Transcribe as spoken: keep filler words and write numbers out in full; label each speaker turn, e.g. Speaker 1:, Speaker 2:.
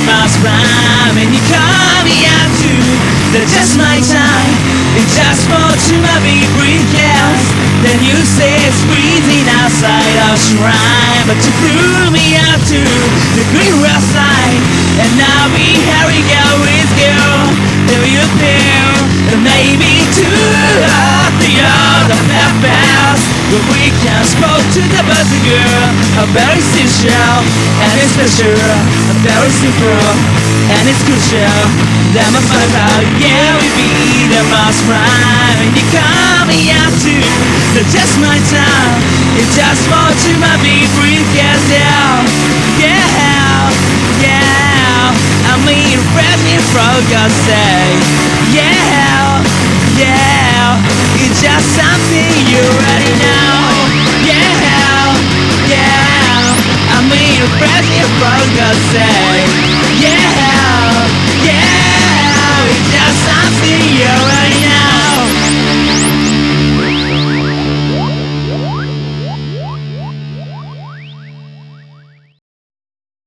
Speaker 1: must rhyme. And you call me out to the just my time. It's just for to my big breathless. Then you say it's freezing outside our shrine, but to prove me out to the green rough side. And I'll be Harry Galway's girl. There you appear, and maybe to up the other path. But we can spoke to the buzzer girl. A very special, and it's special. A very simple, and it's crucial. That must find out, yeah, we be the must rhyme. And you call me out to the just my time. It's just for to my big briefcase, yeah, yeah, yeah. I mean, ready for God's sake, yeah, yeah. It's just something you already know, yeah, yeah. I mean, ready for God's sake.